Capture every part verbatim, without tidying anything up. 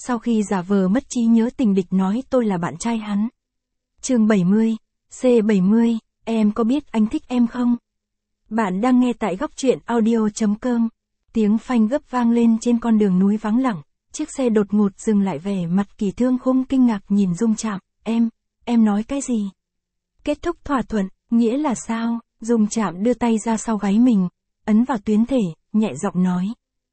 sau khi giả vờ mất trí nhớ tình địch nói tôi là bạn trai hắn. Chương bảy mươi, C bảy mươi, em có biết anh thích em không? Bạn đang nghe tại góc truyện audio.com. Tiếng phanh gấp vang lên trên con đường núi vắng lặng, chiếc xe đột ngột dừng lại, vẻ mặt Kỳ Thương Khung kinh ngạc nhìn Dung Trạm, em, em nói cái gì? Kết thúc thỏa thuận, nghĩa là sao? Dung Trạm đưa tay ra sau gáy mình, ấn vào tuyến thể, nhẹ giọng nói.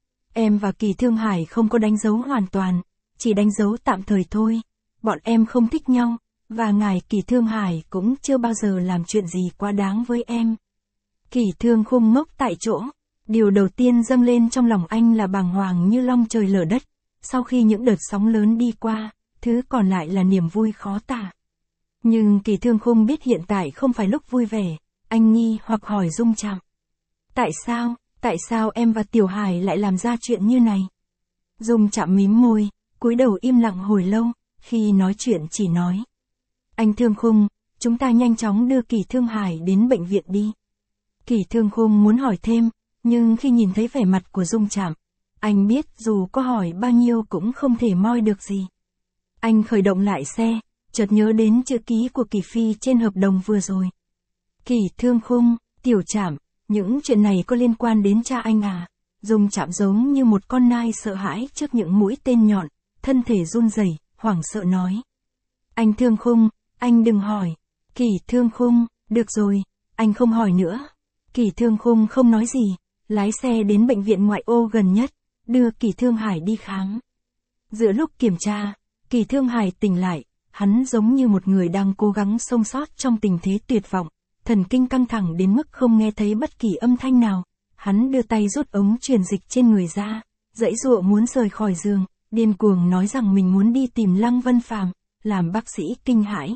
Em và Kỳ Thương Hải không có đánh dấu hoàn toàn, chỉ đánh dấu tạm thời thôi. Bọn em không thích nhau, và ngài Kỳ Thương Hải cũng chưa bao giờ làm chuyện gì quá đáng với em. Kỳ Thương Khung ngốc tại chỗ. Điều đầu tiên dâng lên trong lòng anh là bàng hoàng như long trời lở đất. Sau khi những đợt sóng lớn đi qua, thứ còn lại là niềm vui khó tả. Nhưng Kỳ Thương Khung biết hiện tại không phải lúc vui vẻ, anh nghi hoặc hỏi Dung Trạm. Tại sao, tại sao em và Tiểu Hải lại làm ra chuyện như này? Dung Trạm mím môi, cúi đầu im lặng hồi lâu, khi nói chuyện chỉ nói. Anh Thương Khung, chúng ta nhanh chóng đưa Kỳ Thương Hải đến bệnh viện đi. Kỳ Thương Khung muốn hỏi thêm, nhưng khi nhìn thấy vẻ mặt của Dung Trạm, anh biết dù có hỏi bao nhiêu cũng không thể moi được gì. Anh khởi động lại xe, chợt nhớ đến chữ ký của Kỳ Phi trên hợp đồng vừa rồi. Kỳ Thương Khung, Tiểu Trạm, những chuyện này có liên quan đến cha anh à? Dung Trạm giống như một con nai sợ hãi trước những mũi tên nhọn, thân thể run rẩy, hoảng sợ nói. Anh Thương Khung, anh đừng hỏi. Kỳ Thương Khung, được rồi, anh không hỏi nữa. Kỳ Thương Khung không nói gì, lái xe đến bệnh viện ngoại ô gần nhất, đưa Kỳ Thương Hải đi khám. Giữa lúc kiểm tra, Kỳ Thương Hải tỉnh lại, hắn giống như một người đang cố gắng sống sót trong tình thế tuyệt vọng, thần kinh căng thẳng đến mức không nghe thấy bất kỳ âm thanh nào. Hắn đưa tay rút ống truyền dịch trên người ra, giãy giụa muốn rời khỏi giường, điên cuồng nói rằng mình muốn đi tìm Lăng Vân Phàm, làm bác sĩ kinh hãi.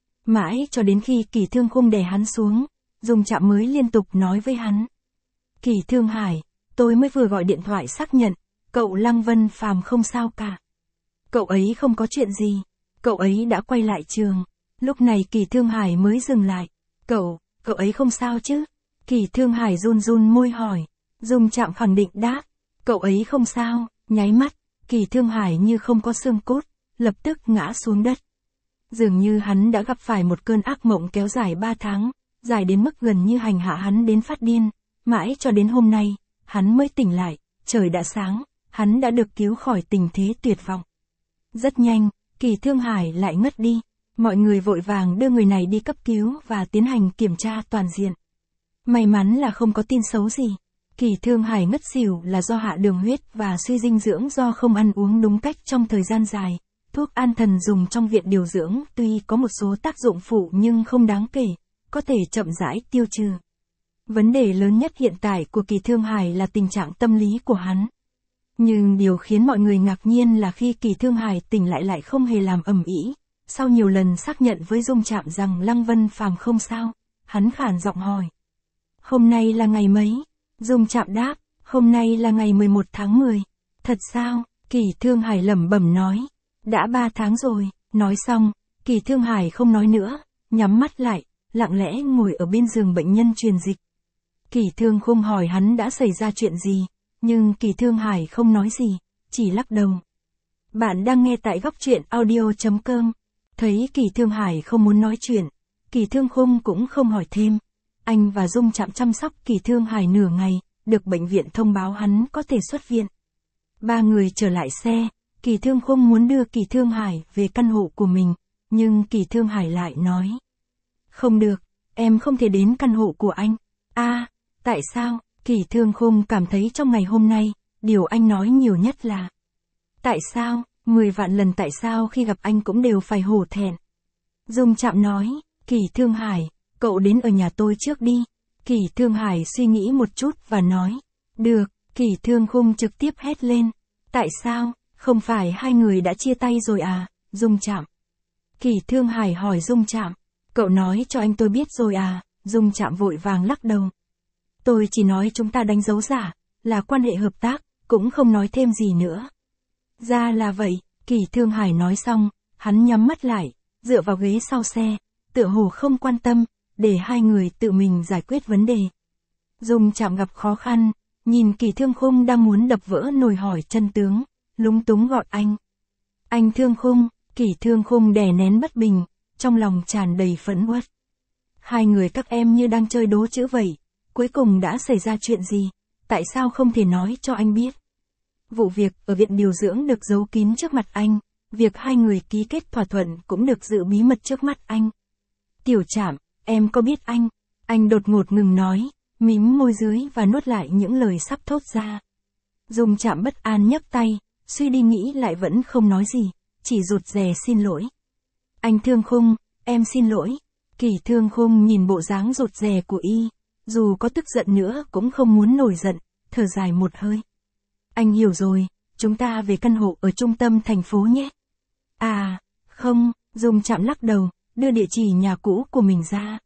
Mãi cho đến khi Kỳ Thương Khung đè hắn xuống, Dung Trạm mới liên tục nói với hắn. Kỳ Thương Hải, tôi mới vừa gọi điện thoại xác nhận, cậu Lăng Vân Phàm không sao cả. Cậu ấy không có chuyện gì, cậu ấy đã quay lại trường. Lúc này Kỳ Thương Hải mới dừng lại. Cậu, cậu ấy không sao chứ? Kỳ Thương Hải run run môi hỏi. Dung Trạm khẳng định đáp. Cậu ấy không sao, nháy mắt, Kỳ Thương Hải như không có xương cốt, lập tức ngã xuống đất. Dường như hắn đã gặp phải một cơn ác mộng kéo dài ba tháng, dài đến mức gần như hành hạ hắn đến phát điên. Mãi cho đến hôm nay, hắn mới tỉnh lại, trời đã sáng, hắn đã được cứu khỏi tình thế tuyệt vọng. Rất nhanh, Kỳ Thương Hải lại ngất đi. Mọi người vội vàng đưa người này đi cấp cứu và tiến hành kiểm tra toàn diện. May mắn là không có tin xấu gì. Kỳ Thương Hải ngất xỉu là do hạ đường huyết và suy dinh dưỡng do không ăn uống đúng cách trong thời gian dài. Thuốc an thần dùng trong viện điều dưỡng tuy có một số tác dụng phụ nhưng không đáng kể, có thể chậm rãi tiêu trừ. Vấn đề lớn nhất hiện tại của Kỳ Thương Hải là tình trạng tâm lý của hắn. Nhưng điều khiến mọi người ngạc nhiên là khi Kỳ Thương Hải tỉnh lại lại không hề làm ầm ĩ. Sau nhiều lần xác nhận với Dung Trạm rằng Lăng Vân Phàm không sao, hắn khản giọng hỏi. Hôm nay là ngày mấy? Dung Trạm đáp, hôm nay là ngày mười một tháng mười. Thật sao? Kỳ Thương Hải lẩm bẩm nói. Đã ba tháng rồi. Nói xong, Kỳ Thương Hải không nói nữa, nhắm mắt lại, lặng lẽ ngồi ở bên giường bệnh nhân truyền dịch. Kỳ Thương Khung hỏi hắn đã xảy ra chuyện gì, nhưng Kỳ Thương Hải không nói gì, chỉ lắc đầu. Bạn đang nghe tại góc truyện audio.com. Thấy Kỳ Thương Hải không muốn nói chuyện, Kỳ Thương Khung cũng không hỏi thêm. Anh và Dung Trạm chăm sóc Kỳ Thương Hải nửa ngày, được bệnh viện thông báo hắn có thể xuất viện. Ba người trở lại xe, Kỳ Thương Khung muốn đưa Kỳ Thương Hải về căn hộ của mình, nhưng Kỳ Thương Hải lại nói. Không được, em không thể đến căn hộ của anh. À, tại sao? Kỳ Thương Khung cảm thấy trong ngày hôm nay, điều anh nói nhiều nhất là. Tại sao? Mười vạn lần tại sao khi gặp anh cũng đều phải hổ thẹn. Dung Trạm nói, Kỳ Thương Hải, cậu đến ở nhà tôi trước đi. Kỳ Thương Hải suy nghĩ một chút và nói, được. Kỳ Thương Khung trực tiếp hét lên. Tại sao? Không phải hai người đã chia tay rồi à? Dung Trạm. Kỳ Thương Hải hỏi Dung Trạm, cậu nói cho anh tôi biết rồi à? Dung Trạm vội vàng lắc đầu. Tôi chỉ nói chúng ta đánh dấu giả, là quan hệ hợp tác, cũng không nói thêm gì nữa. Ra là vậy, Kỳ Thương Hải nói xong, hắn nhắm mắt lại, dựa vào ghế sau xe, tựa hồ không quan tâm, để hai người tự mình giải quyết vấn đề. Dung Trạm gặp khó khăn, nhìn Kỳ Thương Khung đang muốn đập vỡ nồi hỏi chân tướng, lúng túng gọi anh. Anh Thương Khung, Kỷ Thương Khung đè nén bất bình, trong lòng tràn đầy phẫn uất. Hai người các em như đang chơi đố chữ vậy, cuối cùng đã xảy ra chuyện gì, tại sao không thể nói cho anh biết? Vụ việc ở viện điều dưỡng được giấu kín trước mặt anh, việc hai người ký kết thỏa thuận cũng được giữ bí mật trước mắt anh. Tiểu Trạm, em có biết anh? Anh đột ngột ngừng nói, mím môi dưới và nuốt lại những lời sắp thốt ra. Dung Trạm bất an nhấc tay, suy đi nghĩ lại vẫn không nói gì, chỉ rụt rè xin lỗi. Anh Thương Khung, em xin lỗi. Kỷ Thương Khung nhìn bộ dáng rụt rè của y, dù có tức giận nữa cũng không muốn nổi giận, thở dài một hơi. Anh hiểu rồi, chúng ta về căn hộ ở trung tâm thành phố nhé. À, không, Dung Trạm lắc đầu, đưa địa chỉ nhà cũ của mình ra.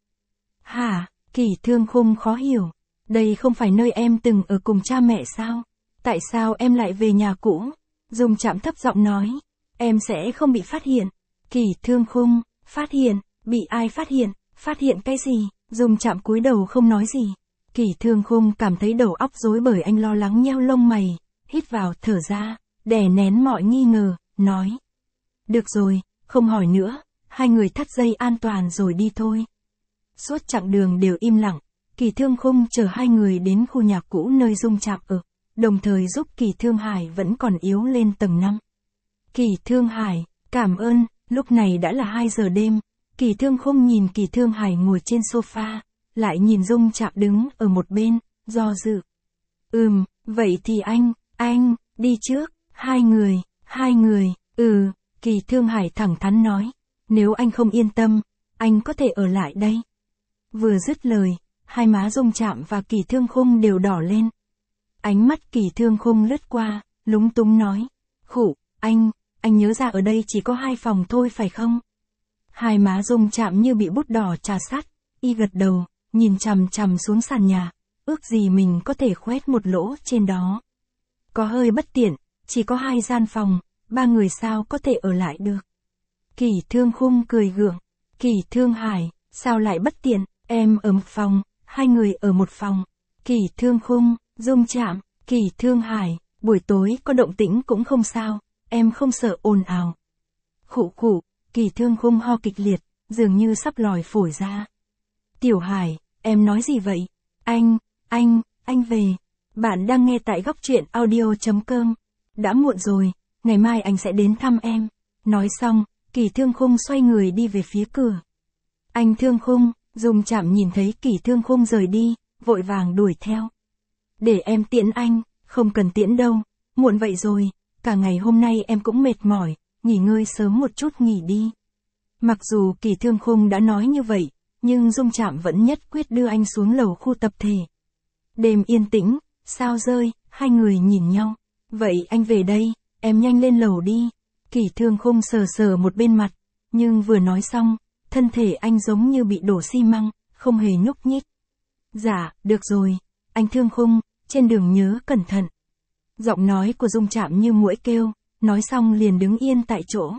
Hả? Kỷ Thương Khung khó hiểu. Đây không phải nơi em từng ở cùng cha mẹ sao? Tại sao em lại về nhà cũ? Dung Trạm thấp giọng nói. Em sẽ không bị phát hiện. Kỷ Thương Khung, phát hiện, bị ai phát hiện, phát hiện cái gì? Dung Trạm cúi đầu không nói gì. Kỷ Thương Khung cảm thấy đầu óc rối bởi anh lo lắng nheo lông mày, hít vào thở ra, đè nén mọi nghi ngờ, nói. Được rồi, không hỏi nữa, hai người thắt dây an toàn rồi đi thôi. Suốt chặng đường đều im lặng, Kỷ Thương Khung chờ hai người đến khu nhà cũ nơi Dung Trạm ở, đồng thời giúp Kỷ Thương Hải vẫn còn yếu lên tầng năm. Kỷ Thương Hải, cảm ơn, lúc này đã là hai giờ đêm, Kỷ Thương Khung nhìn Kỷ Thương Hải ngồi trên sofa, lại nhìn Dung Trạm đứng ở một bên, do dự. Ừm, vậy thì anh, anh, đi trước, hai người, hai người, ừ, Kỷ Thương Hải thẳng thắn nói, nếu anh không yên tâm, anh có thể ở lại đây. Vừa dứt lời, hai má Dung Trạm và Kỷ Thương Khung đều đỏ lên. Ánh mắt Kỷ Thương Khung lướt qua, lúng túng nói, khụ, anh, anh nhớ ra ở đây chỉ có hai phòng thôi phải không? Hai má Dung Trạm như bị bút đỏ trà sát, y gật đầu, nhìn chằm chằm xuống sàn nhà, ước gì mình có thể khoét một lỗ trên đó. Có hơi bất tiện, chỉ có hai gian phòng, ba người sao có thể ở lại được. Kỷ Thương Khung cười gượng, Kỷ Thương Hải, sao lại bất tiện, em ở một phòng, hai người ở một phòng. Kỷ Thương Khung, Dung Trạm, Kỷ Thương Hải, buổi tối có động tĩnh cũng không sao, em không sợ ồn ào. Khụ khụ, Kỷ Thương Khung ho kịch liệt, dường như sắp lòi phổi ra. Tiểu Hải, em nói gì vậy? Anh, anh, anh về. Bạn đang nghe tại góc truyện audio chấm com. Đã muộn rồi, ngày mai anh sẽ đến thăm em. Nói xong, Kỷ Thương Khung xoay người đi về phía cửa. Anh Thương Khung, Dung Trạm nhìn thấy Kỷ Thương Khung rời đi, vội vàng đuổi theo. Để em tiễn anh, không cần tiễn đâu, muộn vậy rồi, cả ngày hôm nay em cũng mệt mỏi, nghỉ ngơi sớm một chút nghỉ đi. Mặc dù Kỷ Thương Khung đã nói như vậy, nhưng Dung Trạm vẫn nhất quyết đưa anh xuống lầu khu tập thể. Đêm yên tĩnh, sao rơi, hai người nhìn nhau. Vậy anh về đây, em nhanh lên lầu đi. Kỷ Thương Khung sờ sờ một bên mặt, nhưng vừa nói xong, thân thể anh giống như bị đổ xi măng, không hề nhúc nhích. Dạ, được rồi, anh Thương Khung, trên đường nhớ cẩn thận. Giọng nói của Dung Trạm như muỗi kêu, nói xong liền đứng yên tại chỗ.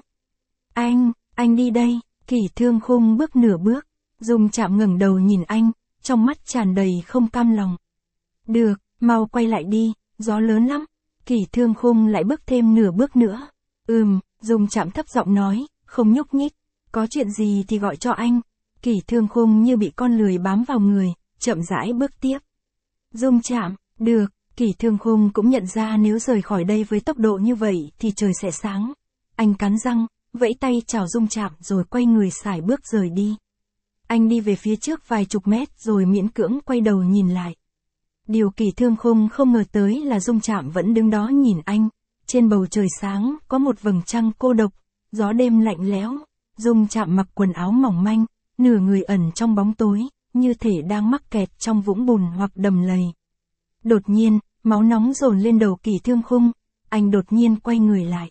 Anh, anh đi đây. Kỷ Thương Khung bước nửa bước, Dung Trạm ngẩng đầu nhìn anh, trong mắt tràn đầy không cam lòng. Được, mau quay lại đi, gió lớn lắm. Kỷ Thương Khung lại bước thêm nửa bước nữa. Ừm, Dung Trạm thấp giọng nói, không nhúc nhích. Có chuyện gì thì gọi cho anh. Kỷ Thương Khung như bị con lười bám vào người, chậm rãi bước tiếp. Dung Trạm, được, Kỷ Thương Khung cũng nhận ra nếu rời khỏi đây với tốc độ như vậy thì trời sẽ sáng. Anh cắn răng, vẫy tay chào Dung Trạm rồi quay người sải bước rời đi. Anh đi về phía trước vài chục mét rồi miễn cưỡng quay đầu nhìn lại. Điều Kỷ Thương Khung không ngờ tới là Dung Trạm vẫn đứng đó nhìn anh. Trên bầu trời sáng có một vầng trăng cô độc, gió đêm lạnh lẽo. Dung Trạm mặc quần áo mỏng manh, nửa người ẩn trong bóng tối, như thể đang mắc kẹt trong vũng bùn hoặc đầm lầy. Đột nhiên, máu nóng dồn lên đầu Kỷ Thương Khung, anh đột nhiên quay người lại.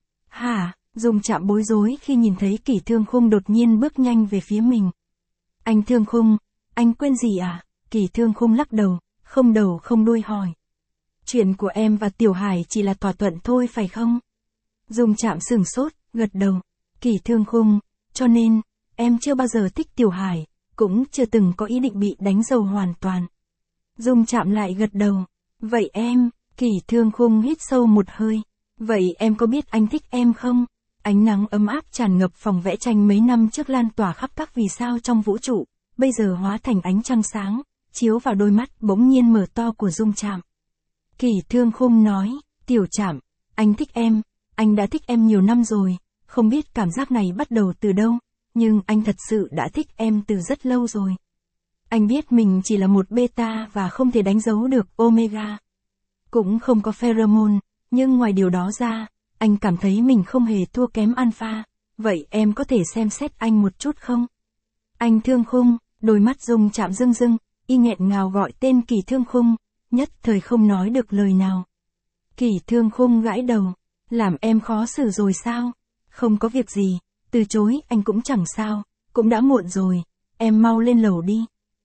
Hả? Dung Trạm bối rối khi nhìn thấy Kỷ Thương Khung đột nhiên bước nhanh về phía mình. Anh Thương Khung, anh quên gì à? Kỷ Thương Khung lắc đầu, không đầu không đuôi hỏi. Chuyện của em và Tiểu Hải chỉ là thỏa thuận thôi phải không? Dung Trạm sửng sốt, gật đầu. Kỷ Thương Khung, cho nên, em chưa bao giờ thích Tiểu Hải, cũng chưa từng có ý định bị đánh dầu hoàn toàn. Dung Trạm lại gật đầu. Vậy em, Kỷ Thương Khung hít sâu một hơi. Vậy em có biết anh thích em không? Ánh nắng ấm áp tràn ngập phòng vẽ tranh mấy năm trước lan tỏa khắp các vì sao trong vũ trụ, bây giờ hóa thành ánh trăng sáng, chiếu vào đôi mắt bỗng nhiên mở to của Dung Trạm. Kỷ Thương Khung nói, Tiểu Trạm, anh thích em, anh đã thích em nhiều năm rồi, không biết cảm giác này bắt đầu từ đâu, nhưng anh thật sự đã thích em từ rất lâu rồi. Anh biết mình chỉ là một beta và không thể đánh dấu được omega. Cũng không có pheromone, nhưng ngoài điều đó ra, anh cảm thấy mình không hề thua kém alpha, vậy em có thể xem xét anh một chút không? Anh Thương Khung, đôi mắt Dung Trạm rưng rưng, y nghẹn ngào gọi tên Kỷ Thương Khung, nhất thời không nói được lời nào. Kỷ Thương Khung gãi đầu, làm em khó xử rồi sao? Không có việc gì, từ chối anh cũng chẳng sao, cũng đã muộn rồi, em mau lên lầu đi.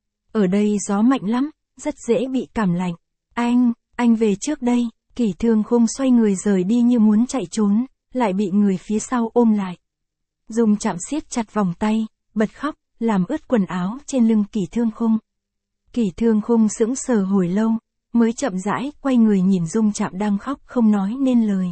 Ở đây gió mạnh lắm, rất dễ bị cảm lạnh. Anh, anh về trước đây. Kỷ Thương Khung xoay người rời đi như muốn chạy trốn, lại bị người phía sau ôm lại. Dung Trạm siết chặt vòng tay, bật khóc, làm ướt quần áo trên lưng Kỷ Thương Khung. Kỷ Thương Khung sững sờ hồi lâu, mới chậm rãi quay người nhìn Dung Trạm đang khóc không nói nên lời.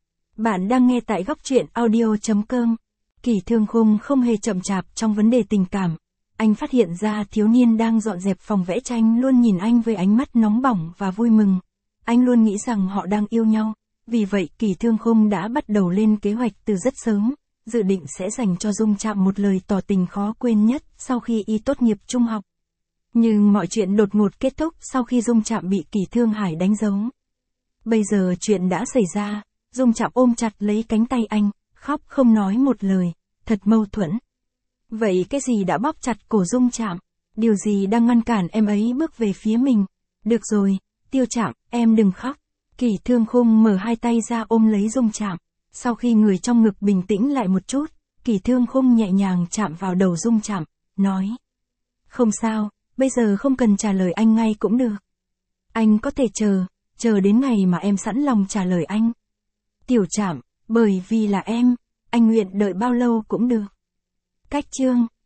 Bạn đang nghe tại góc truyện audio chấm com. Kỷ Thương Khung không hề chậm chạp trong vấn đề tình cảm. Anh phát hiện ra thiếu niên đang dọn dẹp phòng vẽ tranh luôn nhìn anh với ánh mắt nóng bỏng và vui mừng. Anh luôn nghĩ rằng họ đang yêu nhau, vì vậy Kỷ Thương Khung đã bắt đầu lên kế hoạch từ rất sớm, dự định sẽ dành cho Dung Trạm một lời tỏ tình khó quên nhất sau khi y tốt nghiệp trung học. Nhưng mọi chuyện đột ngột kết thúc sau khi Dung Trạm bị Kỷ Thương Hải đánh dấu. Bây giờ chuyện đã xảy ra, Dung Trạm ôm chặt lấy cánh tay anh, khóc không nói một lời, thật mâu thuẫn. Vậy cái gì đã bóp chặt cổ Dung Trạm? Điều gì đang ngăn cản em ấy bước về phía mình? Được rồi, Tiêu Trạm, em đừng khóc. Kỷ Thương Khung mở hai tay ra ôm lấy Dung Trạm. Sau khi người trong ngực bình tĩnh lại một chút, Kỷ Thương Khung nhẹ nhàng chạm vào đầu Dung Trạm, nói. Không sao, bây giờ không cần trả lời anh ngay cũng được. Anh có thể chờ, chờ đến ngày mà em sẵn lòng trả lời anh. Tiểu Trạm, bởi vì là em, anh nguyện đợi bao lâu cũng được. Cách chương